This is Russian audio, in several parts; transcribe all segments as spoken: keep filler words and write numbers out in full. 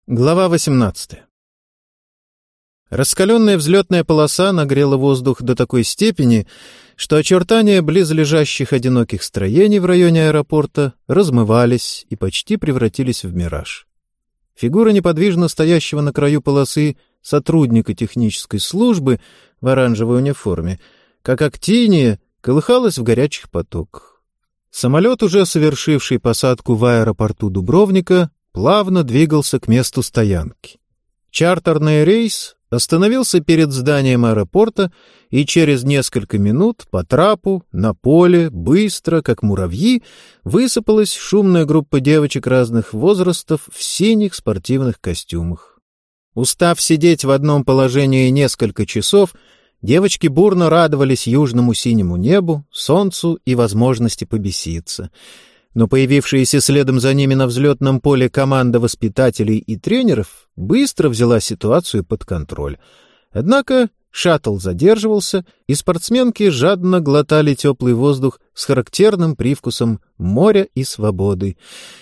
Глава восемнадцатая. Раскаленная взлетная полоса нагрела воздух до такой степени, что очертания близлежащих одиноких строений в районе аэропорта размывались и почти превратились в мираж. Фигура неподвижно стоящего на краю полосы сотрудника технической службы в оранжевой униформе, как актиния, колыхалась в горячих потоках. Самолет, уже совершивший посадку в аэропорту Дубровника, плавно двигался к месту стоянки. Чартерный рейс остановился перед зданием аэропорта, и через несколько минут по трапу, на поле, быстро, как муравьи, высыпалась шумная группа девочек разных возрастов в синих спортивных костюмах. Устав сидеть в одном положении несколько часов, девочки бурно радовались южному синему небу, солнцу и возможности побеситься. Но появившаяся следом за ними на взлетном поле команда воспитателей и тренеров быстро взяла ситуацию под контроль. Однако шаттл задерживался, и спортсменки жадно глотали теплый воздух с характерным привкусом моря и свободы.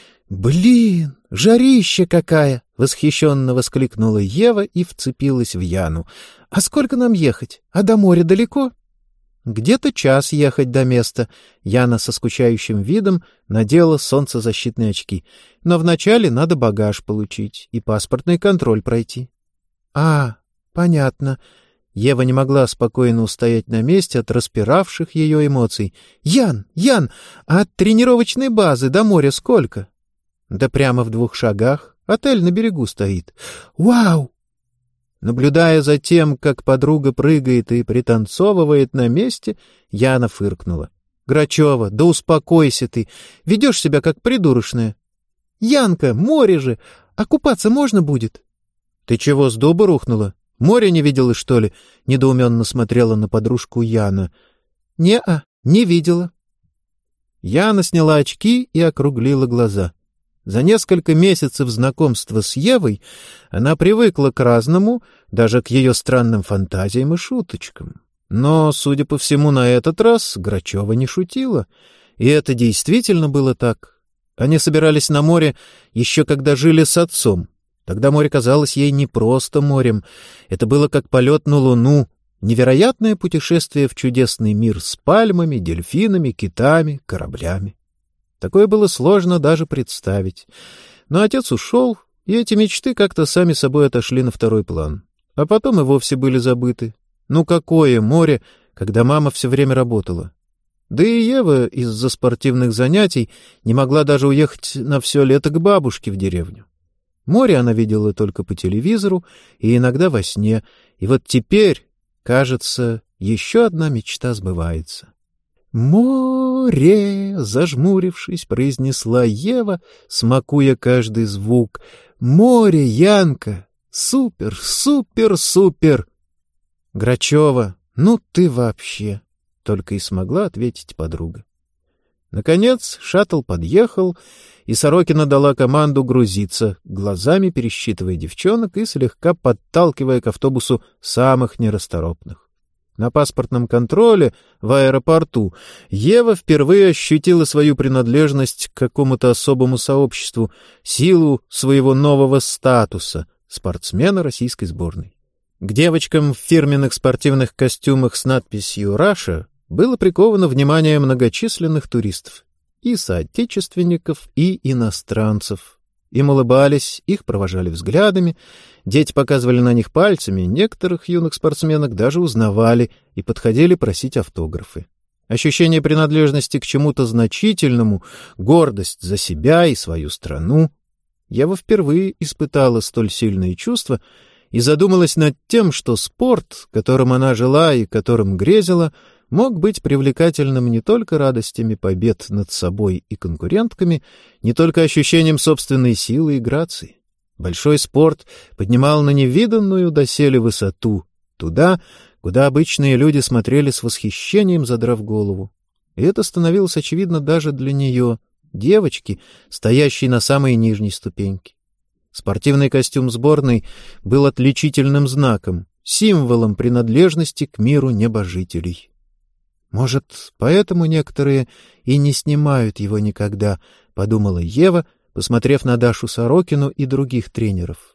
«Блин, жарища какая!» — восхищенно воскликнула Ева и вцепилась в Яну. «А сколько нам ехать? А до моря далеко?» «Где-то час ехать до места». Яна со скучающим видом надела солнцезащитные очки. «Но вначале надо багаж получить и паспортный контроль пройти». «А, понятно». Ева не могла спокойно устоять на месте от распиравших ее эмоций. «Ян, Ян, а от тренировочной базы до моря сколько?» «Да прямо в двух шагах. Отель на берегу стоит». «Вау!» Наблюдая за тем, как подруга прыгает и пританцовывает на месте, Яна фыркнула. «Грачева, да успокойся ты! Ведешь себя как придурочная!» «Янка, море же! А купаться можно будет?» «Ты чего, с дуба рухнула? Море не видела, что ли?» — недоуменно смотрела на подружку Яна. «Не-а, не видела». Яна сняла очки и округлила глаза. За несколько месяцев знакомства с Евой она привыкла к разному, даже к ее странным фантазиям и шуточкам. Но, судя по всему, на этот раз Грачева не шутила. И это действительно было так. Они собирались на море еще когда жили с отцом. Тогда море казалось ей не просто морем. Это было как полет на Луну, невероятное путешествие в чудесный мир с пальмами, дельфинами, китами, кораблями. Такое было сложно даже представить. Но отец ушел, и эти мечты как-то сами собой отошли на второй план. А потом и вовсе были забыты. Ну какое море, когда мама все время работала? Да и Ева из-за спортивных занятий не могла даже уехать на все лето к бабушке в деревню. Море она видела только по телевизору и иногда во сне. И вот теперь, кажется, еще одна мечта сбывается. «Море!» — зажмурившись, произнесла Ева, смакуя каждый звук. «Море, Янка! Супер, супер, супер!» «Грачева, ну ты вообще!» — только и смогла ответить подруга. Наконец шаттл подъехал, и Сорокина дала команду грузиться, глазами пересчитывая девчонок и слегка подталкивая к автобусу самых нерасторопных. На паспортном контроле в аэропорту Ева впервые ощутила свою принадлежность к какому-то особому сообществу, силу своего нового статуса — спортсмена российской сборной. К девочкам в фирменных спортивных костюмах с надписью «Раша» было приковано внимание многочисленных туристов, и соотечественников, и иностранцев. Им улыбались, их провожали взглядами, дети показывали на них пальцами, некоторых юных спортсменок даже узнавали и подходили просить автографы. Ощущение принадлежности к чему-то значительному, гордость за себя и свою страну. Ева впервые испытала столь сильные чувства и задумалась над тем, что спорт, которым она жила и которым грезила, мог быть привлекательным не только радостями побед над собой и конкурентками, не только ощущением собственной силы и грации. Большой спорт поднимал на невиданную доселе высоту, туда, куда обычные люди смотрели с восхищением, задрав голову. И это становилось очевидно даже для нее, девочки, стоящей на самой нижней ступеньке. Спортивный костюм сборной был отличительным знаком, символом принадлежности к миру небожителей. «Может, поэтому некоторые и не снимают его никогда», — подумала Ева, посмотрев на Дашу Сорокину и других тренеров.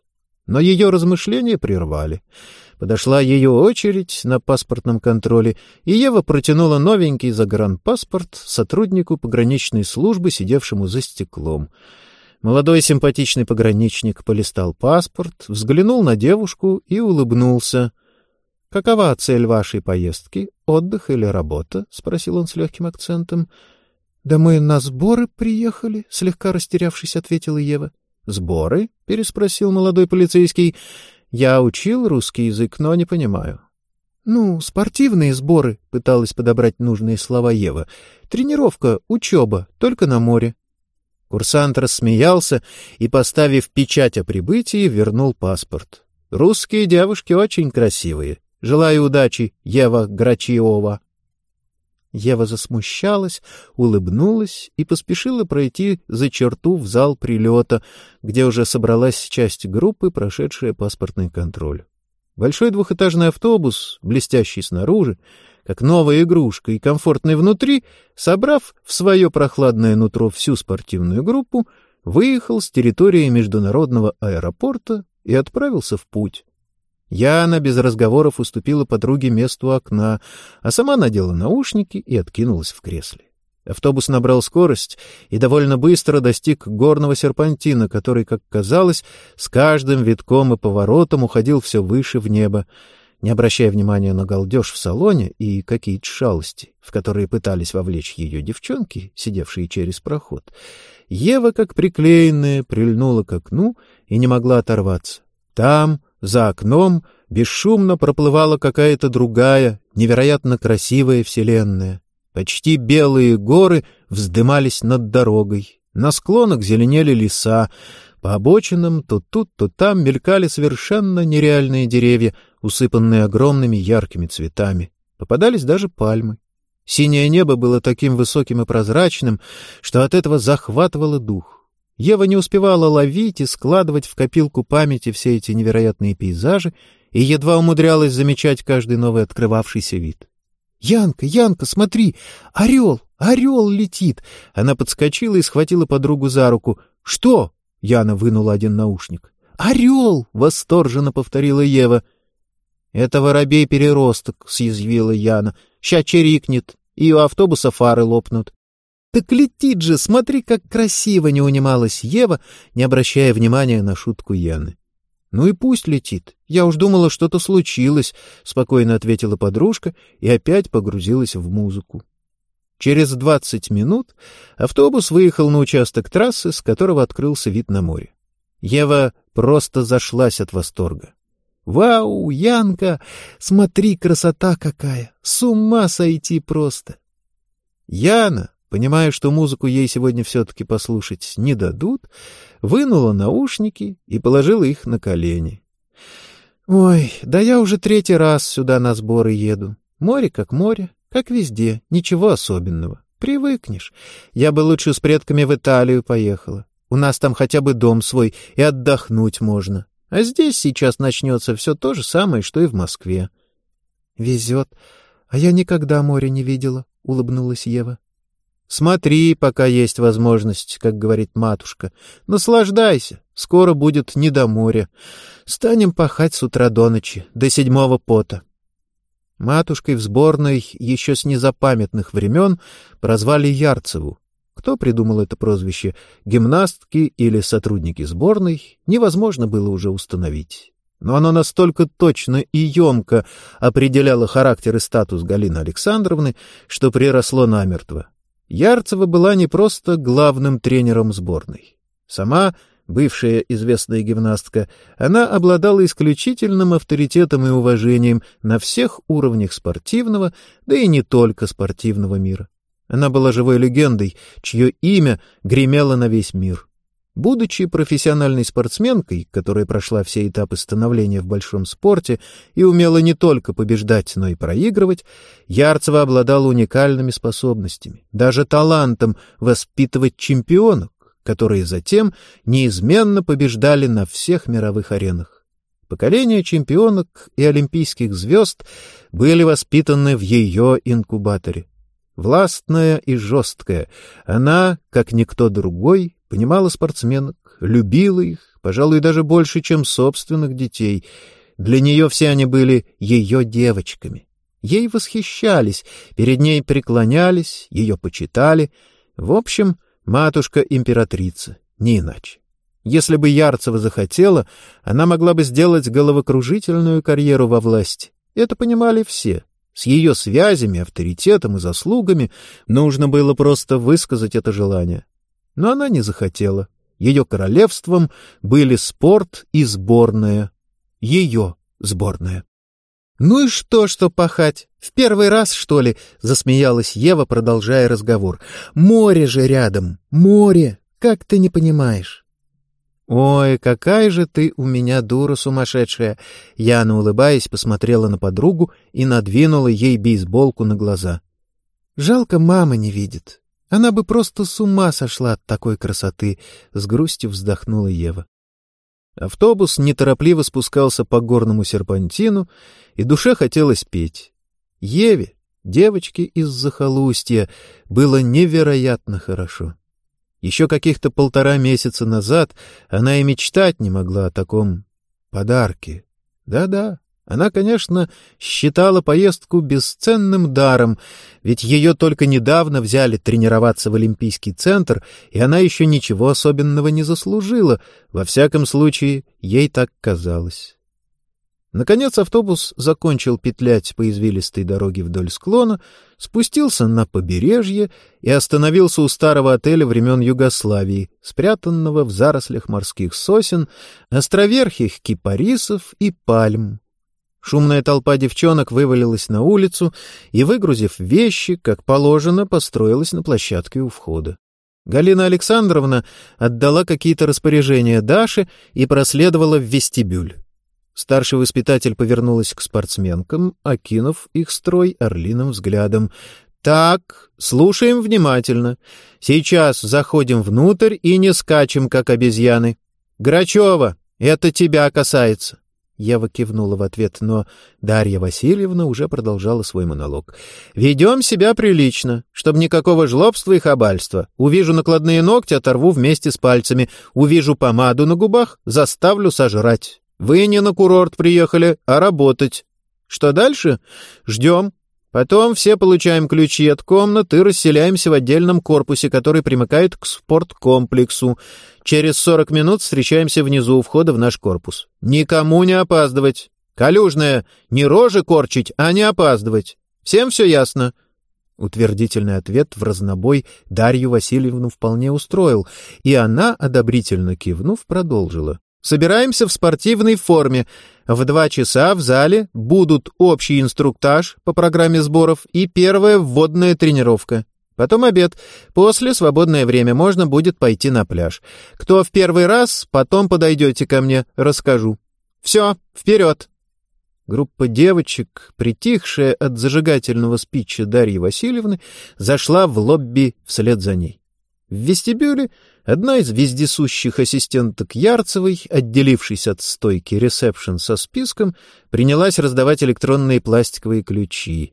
Но ее размышления прервали. Подошла ее очередь на паспортном контроле, и Ева протянула новенький загранпаспорт сотруднику пограничной службы, сидевшему за стеклом. Молодой симпатичный пограничник полистал паспорт, взглянул на девушку и улыбнулся. — Какова цель вашей поездки? Отдых или работа? — спросил он с легким акцентом. — Да мы на сборы приехали, — слегка растерявшись, ответила Ева. — Сборы? — переспросил молодой полицейский. — Я учил русский язык, но не понимаю. — Ну, спортивные сборы, — пыталась подобрать нужные слова Ева. — Тренировка, учеба, только на море. Курсант рассмеялся и, поставив печать о прибытии, вернул паспорт. — Русские девушки очень красивые. Желаю удачи, Ева Грачиова. Ева засмущалась, улыбнулась и поспешила пройти за черту в зал прилета, где уже собралась часть группы, прошедшая паспортный контроль. Большой двухэтажный автобус, блестящий снаружи, как новая игрушка и комфортный внутри, собрав в свое прохладное нутро всю спортивную группу, выехал с территории международного аэропорта и отправился в путь. Яна без разговоров уступила подруге место у окна, а сама надела наушники и откинулась в кресле. Автобус набрал скорость и довольно быстро достиг горного серпантина, который, как казалось, с каждым витком и поворотом уходил все выше в небо. Не обращая внимания на галдеж в салоне и какие-то шалости, в которые пытались вовлечь ее девчонки, сидевшие через проход, Ева, как приклеенная, прильнула к окну и не могла оторваться. Там, за окном, бесшумно проплывала какая-то другая, невероятно красивая вселенная. Почти белые горы вздымались над дорогой, на склонах зеленели леса, по обочинам то тут, то там мелькали совершенно нереальные деревья, усыпанные огромными яркими цветами. Попадались даже пальмы. Синее небо было таким высоким и прозрачным, что от этого захватывало дух. Ева не успевала ловить и складывать в копилку памяти все эти невероятные пейзажи и едва умудрялась замечать каждый новый открывавшийся вид. «Янка, Янка, смотри! Орел! Орел летит!» Она подскочила и схватила подругу за руку. «Что?» — Яна вынула один наушник. «Орел!» — восторженно повторила Ева. «Это воробей-переросток», — съязвила Яна. «Ща чирикнет, и у автобуса фары лопнут». «Так летит же! Смотри, как красиво!» — не унималась Ева, не обращая внимания на шутку Яны. «Ну и пусть летит. Я уж думала, что-то случилось», — спокойно ответила подружка и опять погрузилась в музыку. Через двадцать минут автобус выехал на участок трассы, с которого открылся вид на море. Ева просто зашлась от восторга. «Вау, Янка! Смотри, красота какая! С ума сойти просто!» Яна, понимая, что музыку ей сегодня все-таки послушать не дадут, вынула наушники и положила их на колени. «Ой, да я уже третий раз сюда на сборы еду. Море как море, как везде, ничего особенного. Привыкнешь. Я бы лучше с предками в Италию поехала. У нас там хотя бы дом свой, и отдохнуть можно. А здесь сейчас начнется все то же самое, что и в Москве». «Везет. А я никогда моря не видела», — улыбнулась Ева. «Смотри, пока есть возможность, как говорит матушка. Наслаждайся, скоро будет не до моря. Станем пахать с утра до ночи, до седьмого пота». Матушкой в сборной еще с незапамятных времен прозвали Ярцеву. Кто придумал это прозвище, гимнастки или сотрудники сборной, невозможно было уже установить. Но оно настолько точно и емко определяло характер и статус Галины Александровны, что приросло намертво. Ярцева была не просто главным тренером сборной. Сама, бывшая известная гимнастка, она обладала исключительным авторитетом и уважением на всех уровнях спортивного, да и не только спортивного мира. Она была живой легендой, чье имя гремело на весь мир. Будучи профессиональной спортсменкой, которая прошла все этапы становления в большом спорте и умела не только побеждать, но и проигрывать, Ярцева обладала уникальными способностями, даже талантом воспитывать чемпионок, которые затем неизменно побеждали на всех мировых аренах. Поколения чемпионок и олимпийских звезд были воспитаны в ее инкубаторе. Властная и жесткая, она, как никто другой, понимала спортсменок, любила их, пожалуй, даже больше, чем собственных детей. Для нее все они были ее девочками. Ей восхищались, перед ней преклонялись, ее почитали. В общем, матушка-императрица, не иначе. Если бы Ярцева захотела, она могла бы сделать головокружительную карьеру во власти. Это понимали все. С ее связями, авторитетом и заслугами нужно было просто высказать это желание. Но она не захотела. Ее королевством были спорт и сборная. Ее сборная. «Ну и что, что пахать? В первый раз, что ли?» — засмеялась Ева, продолжая разговор. «Море же рядом, море! Как ты не понимаешь?» «Ой, какая же ты у меня дура сумасшедшая!» Яна, улыбаясь, посмотрела на подругу и надвинула ей бейсболку на глаза. «Жалко, мама не видит. Она бы просто с ума сошла от такой красоты!» — с грустью вздохнула Ева. Автобус неторопливо спускался по горному серпантину, и душе хотелось петь. Еве, девочке из захолустья, было невероятно хорошо. Еще каких-то полтора месяца назад она и мечтать не могла о таком подарке. Да-да, она, конечно, считала поездку бесценным даром, ведь ее только недавно взяли тренироваться в Олимпийский центр, и она еще ничего особенного не заслужила, во всяком случае, ей так казалось. Наконец автобус закончил петлять по извилистой дороге вдоль склона, спустился на побережье и остановился у старого отеля времен Югославии, спрятанного в зарослях морских сосен, островерхих кипарисов и пальм. Шумная толпа девчонок вывалилась на улицу и, выгрузив вещи, как положено, построилась на площадке у входа. Галина Александровна отдала какие-то распоряжения Даше и проследовала в вестибюль. Старший воспитатель повернулась к спортсменкам, окинув их строй орлиным взглядом. «Так, слушаем внимательно. Сейчас заходим внутрь и не скачем, как обезьяны. Грачева, это тебя касается». Ева кивнула в ответ, но Дарья Васильевна уже продолжала свой монолог. «Ведем себя прилично, чтобы никакого жлобства и хабальства. Увижу накладные ногти, оторву вместе с пальцами. Увижу помаду на губах, заставлю сожрать. Вы не на курорт приехали, а работать. Что дальше? Ждем. Потом все получаем ключи от комнат и расселяемся в отдельном корпусе, который примыкает к спорткомплексу. Через сорок минут встречаемся внизу у входа в наш корпус. Никому не опаздывать. Калюжная, не рожи корчить, а не опаздывать. Всем все ясно?» Утвердительный ответ в разнобой Дарью Васильевну вполне устроил, и она, одобрительно кивнув, продолжила. «Собираемся в спортивной форме. В два часа в зале будут общий инструктаж по программе сборов и первая вводная тренировка. Потом обед. После свободное время можно будет пойти на пляж. Кто в первый раз, потом подойдете ко мне, расскажу. Все, вперед!» Группа девочек, притихшая от зажигательного спича Дарьи Васильевны, зашла в лобби вслед за ней. В вестибюле одна из вездесущих ассистенток Ярцевой, отделившись от стойки ресепшн со списком, принялась раздавать электронные пластиковые ключи.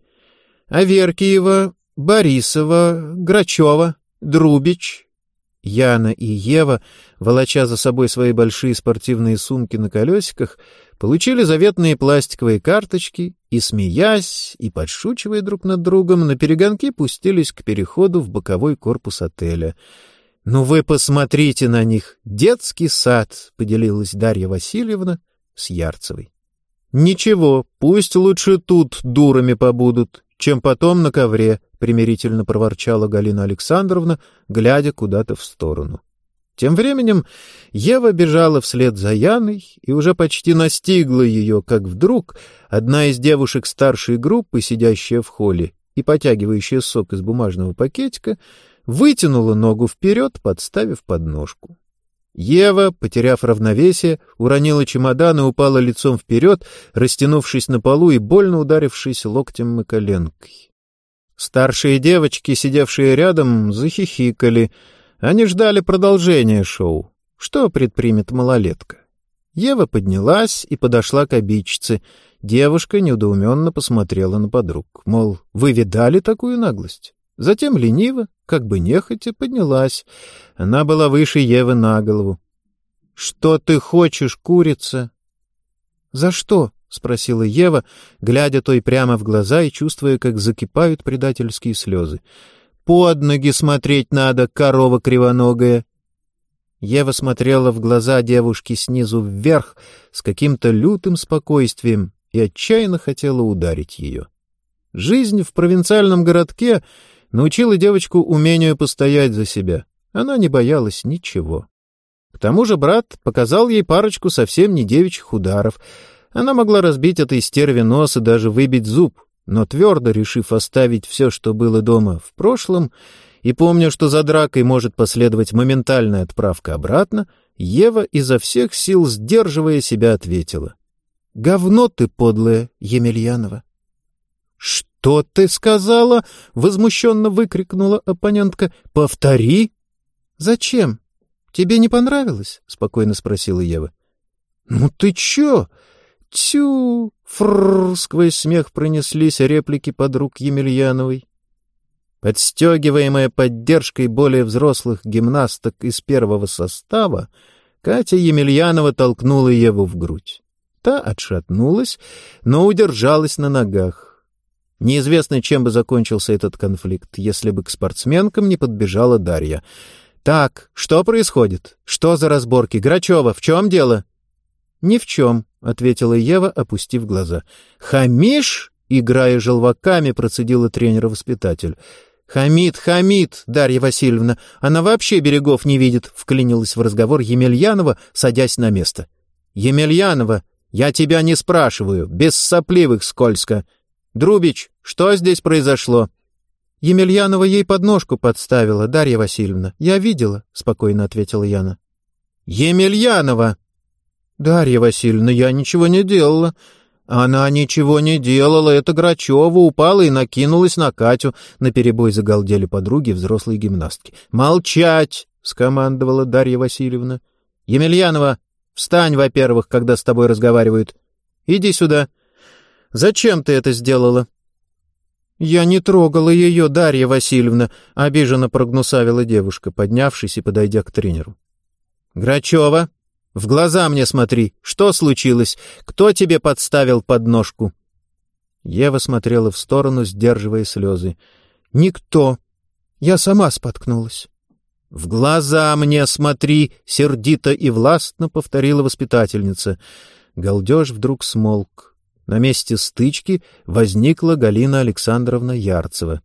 Аверкиева, Борисова, Грачева, Друбич. Яна и Ева, волоча за собой свои большие спортивные сумки на колесиках, получили заветные пластиковые карточки и, смеясь и подшучивая друг над другом, наперегонки пустились к переходу в боковой корпус отеля. «Ну вы посмотрите на них! Детский сад!» — поделилась Дарья Васильевна с Ярцевой. «Ничего, пусть лучше тут дурами побудут, чем потом на ковре», — примирительно проворчала Галина Александровна, глядя куда-то в сторону. Тем временем Ева бежала вслед за Яной и уже почти настигла ее, как вдруг одна из девушек старшей группы, сидящая в холле и потягивающая сок из бумажного пакетика, вытянула ногу вперед, подставив подножку. Ева, потеряв равновесие, уронила чемодан и упала лицом вперед, растянувшись на полу и больно ударившись локтем и коленкой. Старшие девочки, сидевшие рядом, захихикали. Они ждали продолжения шоу. Что предпримет малолетка? Ева поднялась и подошла к обидчице. Девушка недоуменно посмотрела на подруг. Мол, вы видали такую наглость? Затем лениво, как бы нехотя, поднялась. Она была выше Евы на голову. «Что ты хочешь, курица?» «За что?» — спросила Ева, глядя той прямо в глаза и чувствуя, как закипают предательские слезы. «Под ноги смотреть надо, корова кривоногая!» Ева смотрела в глаза девушки снизу вверх с каким-то лютым спокойствием и отчаянно хотела ударить ее. Жизнь в провинциальном городке научила девочку умению постоять за себя. Она не боялась ничего. К тому же брат показал ей парочку совсем не девичьих ударов. Она могла разбить этой стерве нос и даже выбить зуб, но твердо решив оставить все, что было дома, в прошлом, и помня, что за дракой может последовать моментальная отправка обратно, Ева изо всех сил, сдерживая себя, ответила: «Говно ты подлое, Емельянова!» «Что ты сказала?» — возмущенно выкрикнула оппонентка. «Повтори!» «Зачем? Тебе не понравилось?» — спокойно спросила Ева. «Ну ты чё? Тю!» — фрррр, сквозь смех пронеслись реплики подруг Емельяновой. Подстегиваемая поддержкой более взрослых гимнасток из первого состава, Катя Емельянова толкнула Еву в грудь. Та отшатнулась, но удержалась на ногах. Неизвестно, чем бы закончился этот конфликт, если бы к спортсменкам не подбежала Дарья. «Так, что происходит? Что за разборки? Грачева, в чем дело?» «Ни в чем», — ответила Ева, опустив глаза. «Хамишь?» — играя желваками, процедила тренер-воспитатель. «Хамит, хамит, Дарья Васильевна, она вообще берегов не видит», — вклинилась в разговор Емельянова, садясь на место. «Емельянова, я тебя не спрашиваю, без сопливых скользко. Друбич, что здесь произошло?» «Емельянова ей подножку подставила, Дарья Васильевна. Я видела», — спокойно ответила Яна. «Емельянова!» «Дарья Васильевна, я ничего не делала». «Она ничего не делала, это Грачева упала и накинулась на Катю», — наперебой загалдели подруги взрослой гимнастки. «Молчать!» — скомандовала Дарья Васильевна. «Емельянова, встань, во-первых, когда с тобой разговаривают. Иди сюда. Зачем ты это сделала?» «Я не трогала ее, Дарья Васильевна», — обиженно прогнусавила девушка, поднявшись и подойдя к тренеру. «Грачева, в глаза мне смотри. Что случилось? Кто тебе подставил подножку?» Ева смотрела в сторону, сдерживая слезы. «Никто. Я сама споткнулась». «В глаза мне смотри!» — сердито и властно повторила воспитательница. Галдеж вдруг смолк. На месте стычки возникла Галина Александровна Ярцева.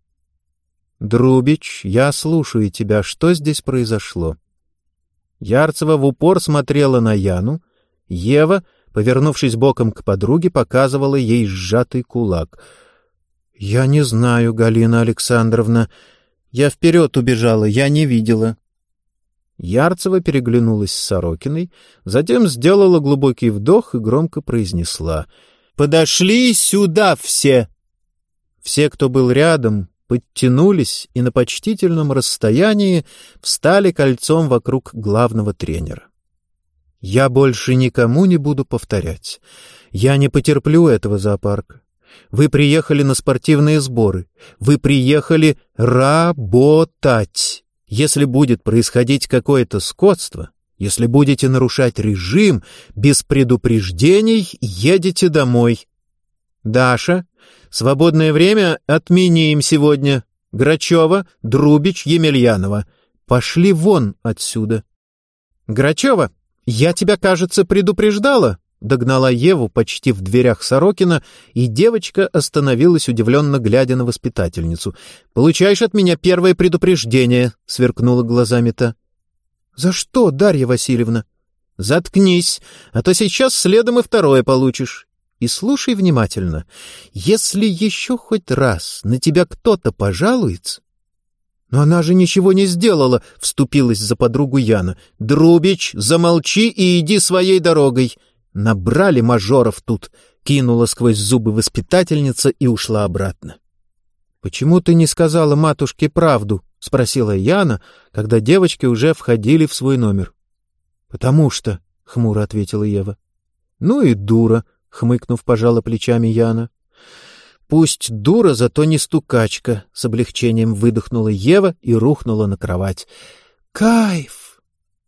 «Друбич, я слушаю тебя. Что здесь произошло?» Ярцева в упор смотрела на Яну. Ева, повернувшись боком к подруге, показывала ей сжатый кулак. «Я не знаю, Галина Александровна. Я вперед убежала, я не видела». Ярцева переглянулась с Сорокиной, затем сделала глубокий вдох и громко произнесла: «Подошли сюда все!» Все, кто был рядом, подтянулись и на почтительном расстоянии встали кольцом вокруг главного тренера. «Я больше никому не буду повторять. Я не потерплю этого зоопарка. Вы приехали на спортивные сборы. Вы приехали работать. Если будет происходить какое-то скотство, если будете нарушать режим, без предупреждений едете домой. Даша, свободное время отмени им сегодня. Грачева, Друбич, Емельянова. Пошли вон отсюда». «Грачева, я тебя, кажется, предупреждала», — догнала Еву почти в дверях Сорокина, и девочка остановилась, удивленно глядя на воспитательницу. «Получаешь от меня первое предупреждение», — сверкнула глазами та. «За что, Дарья Васильевна?» «Заткнись, а то сейчас следом и второе получишь. И слушай внимательно. Если еще хоть раз на тебя кто-то пожалуется...» «Но она же ничего не сделала», — вступилась за подругу Яна. «Друбич, замолчи и иди своей дорогой. Набрали мажоров тут», — кинула сквозь зубы воспитательница и ушла обратно. «Почему ты не сказала матушке правду?» — спросила Яна, когда девочки уже входили в свой номер. «Потому что», — хмуро ответила Ева. «Ну и дура», — хмыкнув, пожала плечами Яна. «Пусть дура, зато не стукачка», — с облегчением выдохнула Ева и рухнула на кровать. «Кайф!»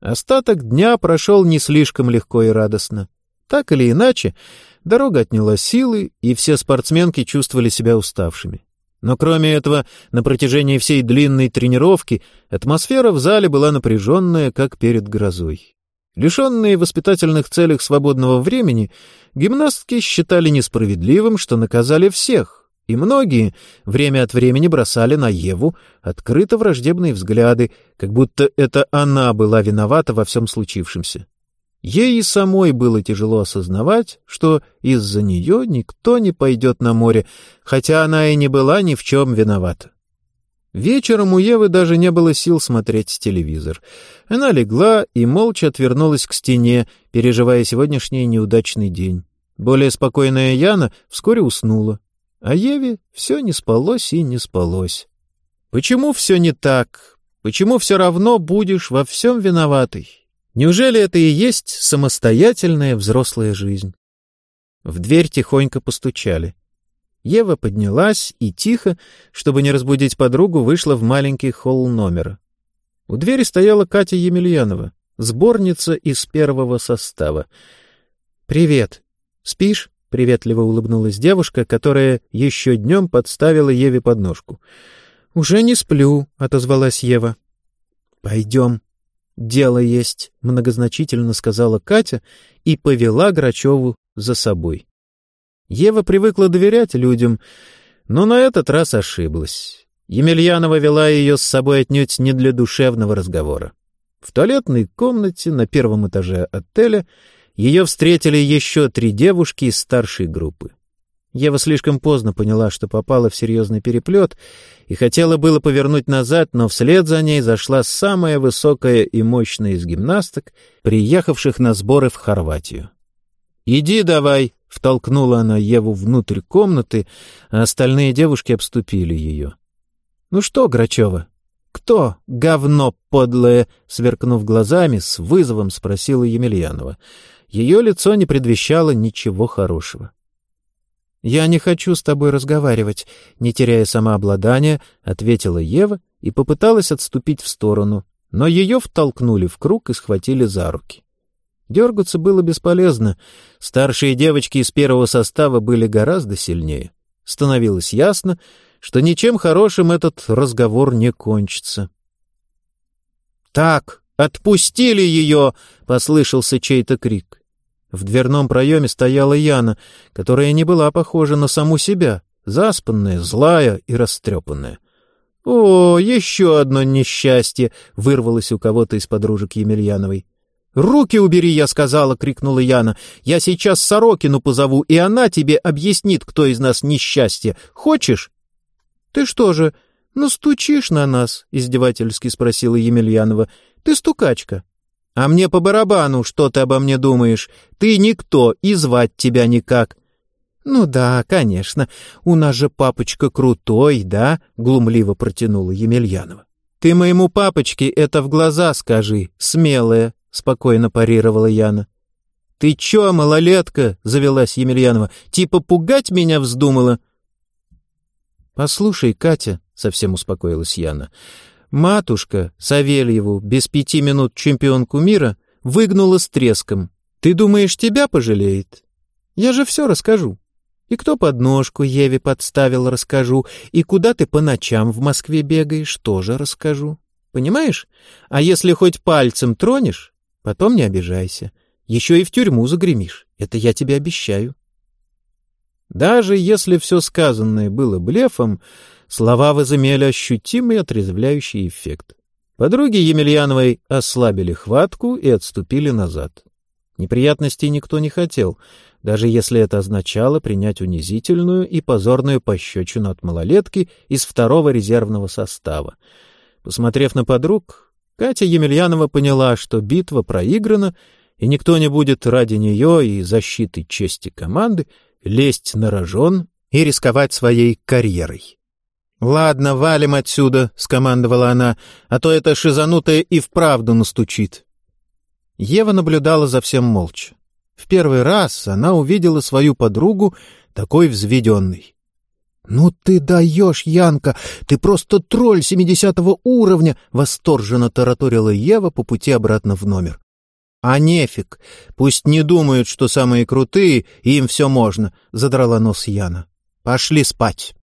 Остаток дня прошел не слишком легко и радостно. Так или иначе, дорога отняла силы, и все спортсменки чувствовали себя уставшими. Но кроме этого, на протяжении всей длинной тренировки атмосфера в зале была напряженная, как перед грозой. Лишенные в воспитательных целях свободного времени, гимнастки считали несправедливым, что наказали всех, и многие время от времени бросали на Еву открыто враждебные взгляды, как будто это она была виновата во всем случившемся. Ей и самой было тяжело осознавать, что из-за нее никто не пойдет на море, хотя она и не была ни в чем виновата. Вечером у Евы даже не было сил смотреть телевизор. Она легла и молча отвернулась к стене, переживая сегодняшний неудачный день. Более спокойная Яна вскоре уснула, а Еве все не спалось и не спалось. Почему все не так? Почему все равно будешь во всем виноватой? Неужели это и есть самостоятельная взрослая жизнь? В дверь тихонько постучали. Ева поднялась и тихо, чтобы не разбудить подругу, вышла в маленький холл номера. У двери стояла Катя Емельянова, сборница из первого состава. «Привет. Спишь?» — приветливо улыбнулась девушка, которая еще днем подставила Еве подножку. «Уже не сплю», — отозвалась Ева. «Пойдем. Дело есть», — многозначительно сказала Катя и повела Грачеву за собой. Ева привыкла доверять людям, но на этот раз ошиблась. Емельянова вела ее с собой отнюдь не для душевного разговора. В туалетной комнате на первом этаже отеля ее встретили еще три девушки из старшей группы. Ева слишком поздно поняла, что попала в серьезный переплет, и хотела было повернуть назад, но вслед за ней зашла самая высокая и мощная из гимнасток, приехавших на сборы в Хорватию. «Иди давай», — втолкнула она Еву внутрь комнаты, а остальные девушки обступили ее. «Ну что, Грачева, кто, говно подлое?» — сверкнув глазами, с вызовом спросила Емельянова. Ее лицо не предвещало ничего хорошего. «Я не хочу с тобой разговаривать», — не теряя самообладания, ответила Ева и попыталась отступить в сторону, но ее втолкнули в круг и схватили за руки. Дергаться было бесполезно. Старшие девочки из первого состава были гораздо сильнее. Становилось ясно, что ничем хорошим этот разговор не кончится. «Так, отпустили ее!» — послышался чей-то крик. В дверном проеме стояла Яна, которая не была похожа на саму себя, заспанная, злая и растрепанная. «О, еще одно несчастье!» — вырвалось у кого-то из подружек Емельяновой. «Руки убери, я сказала!» — крикнула Яна. «Я сейчас Сорокину позову, и она тебе объяснит, кто из нас несчастье. Хочешь?» «Ты что же, настучишь на нас?» — издевательски спросила Емельянова. «Ты стукачка». «А мне по барабану, что ты обо мне думаешь? Ты никто, и звать тебя никак». «Ну да, конечно, у нас же папочка крутой, да?» — глумливо протянула Емельянова. «Ты моему папочке это в глаза скажи, смелая», — спокойно парировала Яна. «Ты чё, малолетка?» — завелась Емельянова. «Типа пугать меня вздумала?» «Послушай, Катя», — совсем успокоилась Яна, — «матушка Савельеву, без пяти минут чемпионку мира, выгнула с треском. Ты думаешь, тебя пожалеет? Я же все расскажу. И кто подножку Еве подставил, расскажу. И куда ты по ночам в Москве бегаешь, тоже расскажу. Понимаешь? А если хоть пальцем тронешь, потом не обижайся. Еще и в тюрьму загремишь. Это я тебе обещаю». Даже если все сказанное было блефом, слова возымели ощутимый отрезвляющий эффект. Подруги Емельяновой ослабили хватку и отступили назад. Неприятностей никто не хотел, даже если это означало принять унизительную и позорную пощечину от малолетки из второго резервного состава. Посмотрев на подруг, Катя Емельянова поняла, что битва проиграна, и никто не будет ради нее и защиты чести команды лезть на рожон и рисковать своей карьерой. «Ладно, валим отсюда», — скомандовала она, — «а то эта шизанутая и вправду настучит». Ева наблюдала за всем молча. В первый раз она увидела свою подругу такой взведенной. «Ну ты даешь, Янка! Ты просто тролль семидесятого уровня!» — восторженно тараторила Ева по пути обратно в номер. «А нефиг! Пусть не думают, что самые крутые, и им все можно!» — задрала нос Яна. «Пошли спать!»